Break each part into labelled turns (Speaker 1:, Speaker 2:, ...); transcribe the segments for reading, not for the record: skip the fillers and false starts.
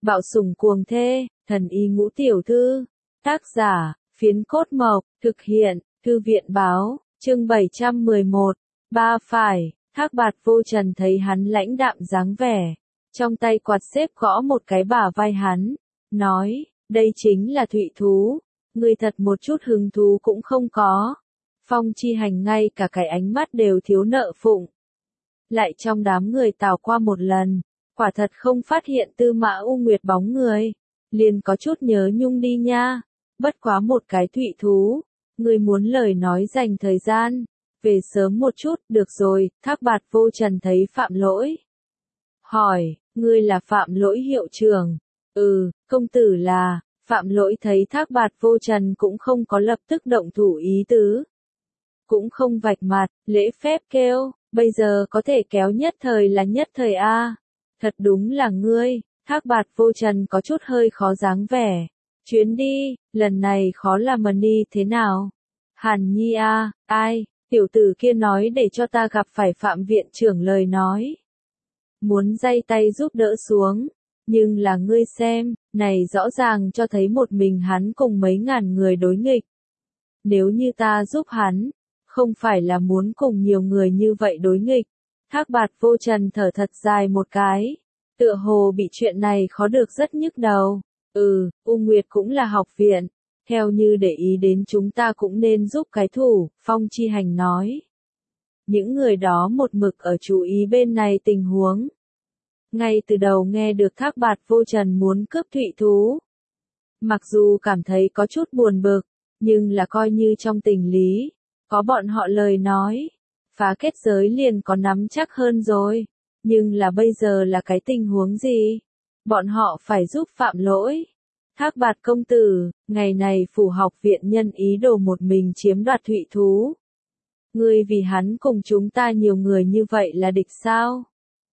Speaker 1: Bạo sủng cuồng thê, thần y ngũ tiểu thư. Tác giả, Phiến Cốt Mộc, thực hiện, Thư viện báo, chương 711. Ba phải, Thác Bạt Vô Trần thấy hắn lãnh đạm dáng vẻ, trong tay quạt xếp gõ một cái bả vai hắn, nói, đây chính là thụy thú, người thật một chút hứng thú cũng không có. Phong Chi Hành ngay cả cái ánh mắt đều thiếu nợ phụng. Lại trong đám người tào qua một lần, quả thật không phát hiện Tư Mã U Nguyệt bóng người, liền có chút nhớ nhung đi nha, bất quá một cái thụy thú, người muốn lời nói dành thời gian, về sớm một chút, được rồi. Thác Bạt Vô Trần thấy Phạm Lỗi. Hỏi, ngươi là Phạm Lỗi hiệu trưởng? Ừ, công tử là. Phạm Lỗi thấy Thác Bạt Vô Trần cũng không có lập tức động thủ ý tứ. Cũng không vạch mặt, lễ phép kêu, bây giờ có thể kéo nhất thời là nhất thời a. Thật đúng là ngươi. Thác Bạt Vô Trần có chút hơi khó dáng vẻ. Chuyến đi, lần này khó làm mần đi thế nào? Hàn Nhi a, ai? Tiểu tử kia nói để cho ta gặp phải Phạm viện trưởng lời nói. Muốn day tay giúp đỡ xuống. Nhưng là ngươi xem, này rõ ràng cho thấy một mình hắn cùng mấy ngàn người đối nghịch. Nếu như ta giúp hắn, không phải là muốn cùng nhiều người như vậy đối nghịch. Thác Bạt Vô Trần thở thật dài một cái. Tựa hồ bị chuyện này khó được rất nhức đầu. U Nguyệt cũng là học viện. Theo như để ý đến chúng ta cũng nên giúp cái thủ, Phong Chi Hành nói. Những người đó một mực ở chú ý bên này tình huống. Ngay từ đầu nghe được Thác Bạt Vô Trần muốn cướp thụy thú. Mặc dù cảm thấy có chút buồn bực, nhưng là coi như trong tình lý, có bọn họ lời nói, phá kết giới liền có nắm chắc hơn rồi. Nhưng là bây giờ là cái tình huống gì? Bọn họ phải giúp Phạm Lỗi. Thác Bạt công tử, ngày này phủ học viện nhân ý đồ một mình chiếm đoạt thụy thú. Ngươi vì hắn cùng chúng ta nhiều người như vậy là địch sao?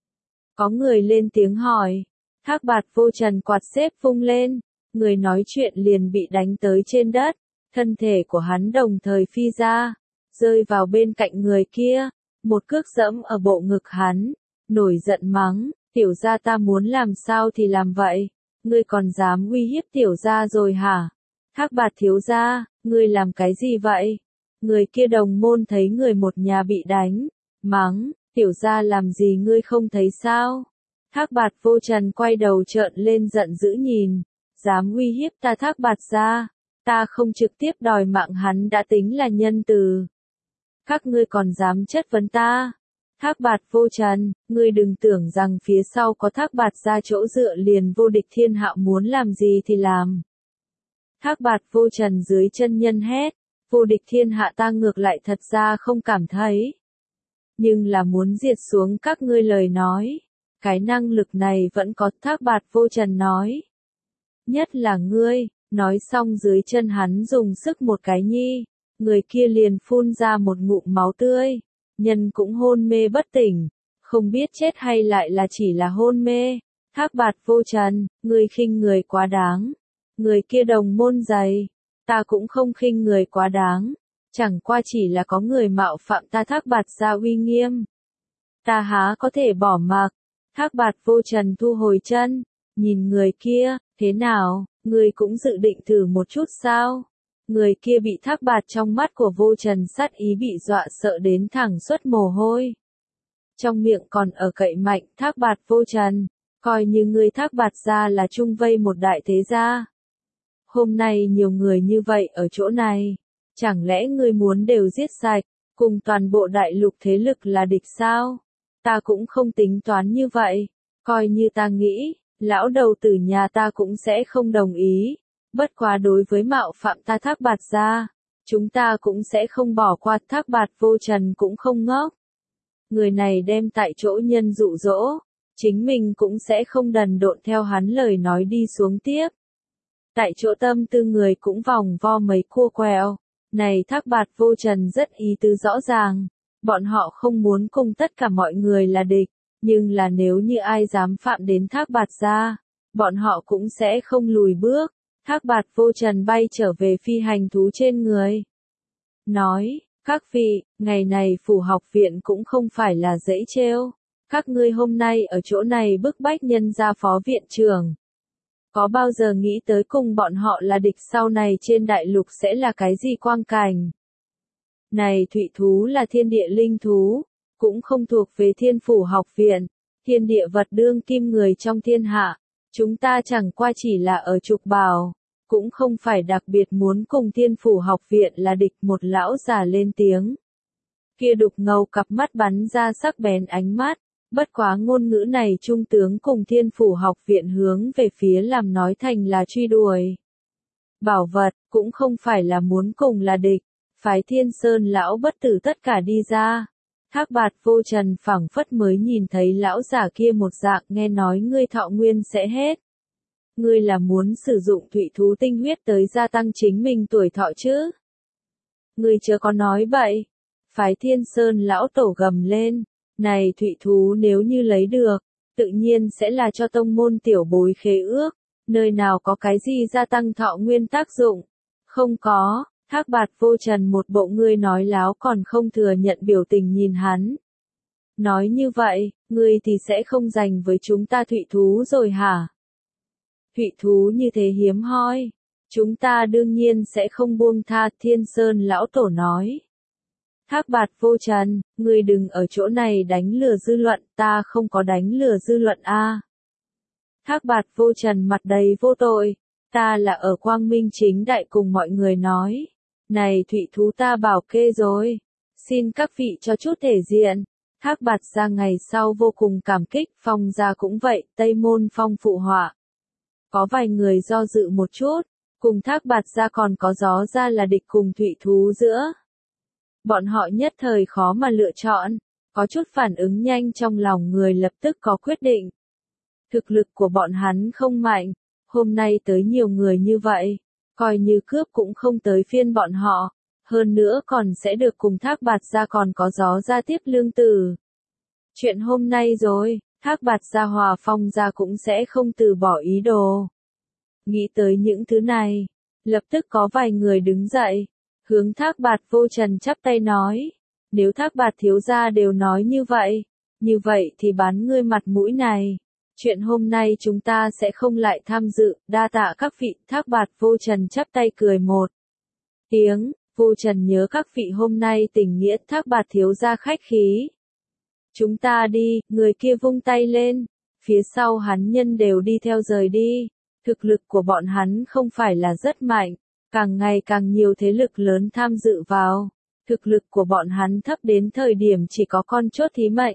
Speaker 1: Có người lên tiếng hỏi. Thác Bạt Vô Trần quạt xếp vung lên, người nói chuyện liền bị đánh tới trên đất, thân thể của hắn đồng thời phi ra, rơi vào bên cạnh người kia, một cước giẫm ở bộ ngực hắn, nổi giận mắng, tiểu gia ta muốn làm sao thì làm vậy. Ngươi còn dám uy hiếp tiểu gia rồi hả? Thác Bạt thiếu gia, ngươi làm cái gì vậy? Người kia đồng môn thấy người một nhà bị đánh, mắng, tiểu gia làm gì ngươi không thấy sao? Thác Bạt Vô Trần quay đầu trợn lên giận dữ nhìn, dám uy hiếp ta Thác Bạt gia, ta không trực tiếp đòi mạng hắn đã tính là nhân từ. Các ngươi còn dám chất vấn ta? Thác Bạt Vô Trần, ngươi đừng tưởng rằng phía sau có Thác Bạt ra chỗ dựa liền vô địch thiên hạ, muốn làm gì thì làm. Thác Bạt Vô Trần dưới chân nhân hét, vô địch thiên hạ ta ngược lại thật ra không cảm thấy. Nhưng là muốn diệt xuống các ngươi lời nói, cái năng lực này vẫn có. Thác Bạt Vô Trần nói. Nhất là ngươi, nói xong dưới chân hắn dùng sức một cái nhi, người kia liền phun ra một ngụm máu tươi. Nhân cũng hôn mê bất tỉnh, không biết chết hay lại là chỉ là hôn mê. Thác Bạt Vô Trần, ngươi khinh người quá đáng. Người kia đồng môn dày, ta cũng không khinh người quá đáng, chẳng qua chỉ là có người mạo phạm ta Thác Bạt gia uy nghiêm. Ta há có thể bỏ mặc. Thác Bạt Vô Trần thu hồi chân, nhìn người kia, thế nào, ngươi cũng dự định thử một chút sao? Người kia bị Thác Bạt trong mắt của Vô Trần sát ý bị dọa sợ đến thẳng xuất mồ hôi. Trong miệng còn ở cậy mạnh. Thác Bạt Vô Trần, coi như ngươi Thác Bạt gia là chung vây một đại thế gia. Hôm nay nhiều người như vậy ở chỗ này, chẳng lẽ ngươi muốn đều giết sạch, cùng toàn bộ đại lục thế lực là địch sao? Ta cũng không tính toán như vậy, coi như ta nghĩ, lão đầu tử nhà ta cũng sẽ không đồng ý. Bất quá đối với mạo phạm ta Thác Bạt gia, chúng ta cũng sẽ không bỏ qua. Thác Bạt Vô Trần cũng không ngốc. Người này đem tại chỗ nhân dụ dỗ, chính mình cũng sẽ không đần độn theo hắn lời nói đi xuống tiếp. Tại chỗ tâm tư người cũng vòng vo mấy cua quẹo. Này Thác Bạt Vô Trần rất ý tứ rõ ràng, bọn họ không muốn cùng tất cả mọi người là địch, nhưng là nếu như ai dám phạm đến Thác Bạt gia, bọn họ cũng sẽ không lùi bước. Thác Bạt Vô Trần bay trở về phi hành thú trên người. Nói, các vị, ngày này phủ học viện cũng không phải là dễ trêu. Các ngươi hôm nay ở chỗ này bức bách nhân gia phó viện trưởng. Có bao giờ nghĩ tới cùng bọn họ là địch sau này trên đại lục sẽ là cái gì quang cảnh? Này thụy thú là thiên địa linh thú, cũng không thuộc về thiên phủ học viện, thiên địa vật đương kim người trong thiên hạ. Chúng ta chẳng qua chỉ là ở trục bào, cũng không phải đặc biệt muốn cùng thiên phủ học viện là địch. Một lão già lên tiếng. Kia đục ngầu cặp mắt bắn ra sắc bén ánh mắt, bất quá ngôn ngữ này trung tướng cùng thiên phủ học viện hướng về phía làm nói thành là truy đuổi. Bảo vật, cũng không phải là muốn cùng là địch, phái Thiên Sơn lão bất tử tất cả đi ra. Thác Bạt Vô Trần phảng phất mới nhìn thấy lão giả kia một dạng, nghe nói ngươi thọ nguyên sẽ hết. Ngươi là muốn sử dụng thụy thú tinh huyết tới gia tăng chính mình tuổi thọ chứ? Ngươi chớ có nói bậy. Phái Thiên Sơn lão tổ gầm lên, này thụy thú nếu như lấy được, tự nhiên sẽ là cho tông môn tiểu bối khế ước, nơi nào có cái gì gia tăng thọ nguyên tác dụng? Không có. Thác Bạt Vô Trần một bộ ngươi nói láo còn không thừa nhận biểu tình nhìn hắn. Nói như vậy, ngươi thì sẽ không giành với chúng ta thụy thú rồi hả? Thụy thú như thế hiếm hoi, chúng ta đương nhiên sẽ không buông tha, Thiên Sơn lão tổ nói. Thác Bạt Vô Trần, ngươi đừng ở chỗ này đánh lừa dư luận, ta không có đánh lừa dư luận a. Thác Bạt Vô Trần mặt đầy vô tội, ta là ở quang minh chính đại cùng mọi người nói. Này thụy thú ta bảo kê rồi, xin các vị cho chút thể diện. Thác Bạt gia ngày sau vô cùng cảm kích, Phong gia cũng vậy, Tây Môn Phong phụ họa. Có vài người do dự một chút, cùng Thác Bạt gia còn có Gió gia là địch cùng thụy thú giữa. Bọn họ nhất thời khó mà lựa chọn, có chút phản ứng nhanh trong lòng người lập tức có quyết định. Thực lực của bọn hắn không mạnh, hôm nay tới nhiều người như vậy. Coi như cướp cũng không tới phiên bọn họ, hơn nữa còn sẽ được cùng Thác Bạt gia còn có Gió gia tiếp lương tử. Chuyện hôm nay rồi, Thác Bạt gia Hòa Phong gia cũng sẽ không từ bỏ ý đồ. Nghĩ tới những thứ này, lập tức có vài người đứng dậy, hướng Thác Bạt Vô Trần chắp tay nói, nếu Thác Bạt thiếu gia đều nói như vậy thì bán ngươi mặt mũi này. Chuyện hôm nay chúng ta sẽ không lại tham dự, đa tạ các vị. Thác Bạt Vô Trần chắp tay cười một tiếng, Vô Trần nhớ các vị hôm nay tình nghĩa, Thác Bạt thiếu gia khách khí. Chúng ta đi, người kia vung tay lên, phía sau hắn nhân đều đi theo rời đi. Thực lực của bọn hắn không phải là rất mạnh, càng ngày càng nhiều thế lực lớn tham dự vào. Thực lực của bọn hắn thấp đến thời điểm chỉ có con chốt thí mệnh.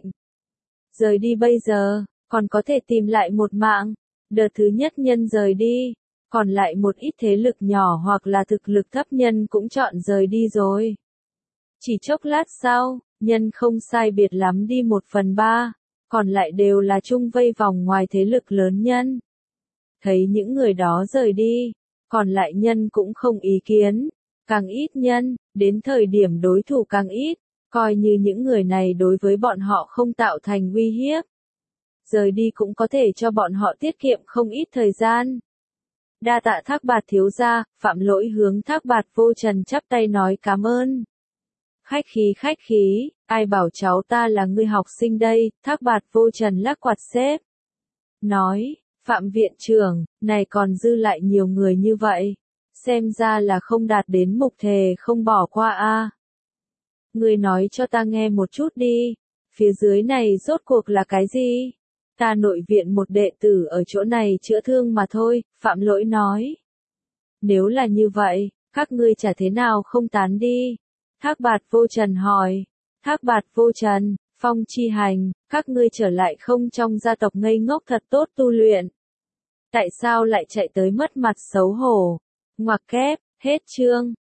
Speaker 1: Rời đi bây giờ, còn có thể tìm lại một mạng. Đợt thứ nhất nhân rời đi, còn lại một ít thế lực nhỏ hoặc là thực lực thấp nhân cũng chọn rời đi rồi. Chỉ chốc lát sau, nhân không sai biệt lắm đi 1/3, còn lại đều là chung vây vòng ngoài thế lực lớn nhân. Thấy những người đó rời đi, còn lại nhân cũng không ý kiến, càng ít nhân, đến thời điểm đối thủ càng ít, coi như những người này đối với bọn họ không tạo thành uy hiếp. Rời đi cũng có thể cho bọn họ tiết kiệm không ít thời gian. Đa tạ Thác Bạt thiếu gia, Phạm Lỗi hướng Thác Bạt Vô Trần chắp tay nói cảm ơn. Khách khí, ai bảo cháu ta là người học sinh đây, Thác Bạt Vô Trần lắc quạt xếp. Nói, Phạm viện trưởng, này còn dư lại nhiều người như vậy, xem ra là không đạt đến mục thề không bỏ qua a. Ngươi nói cho ta nghe một chút đi, phía dưới này rốt cuộc là cái gì? Ta nội viện một đệ tử ở chỗ này chữa thương mà thôi, Phạm Lỗi nói. Nếu là như vậy, các ngươi chả thế nào không tán đi. Thác Bạt Vô Trần hỏi. Thác Bạt Vô Trần, Phong Chi Hành, các ngươi trở lại không trong gia tộc ngây ngốc thật tốt tu luyện. Tại sao lại chạy tới mất mặt xấu hổ? Ngoặc kép, hết chương.